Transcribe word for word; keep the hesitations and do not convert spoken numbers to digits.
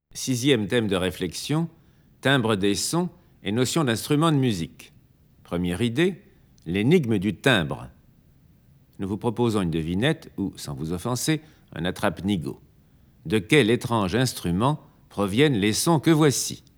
Sixième thème de réflexion, timbre des sons et notion d'instrument de musique. Première idée, l'énigme du timbre. Nous vous proposons une devinette ou, sans vous offenser, un attrape-nigo. De quel étrange instrument proviennent les sons que voici?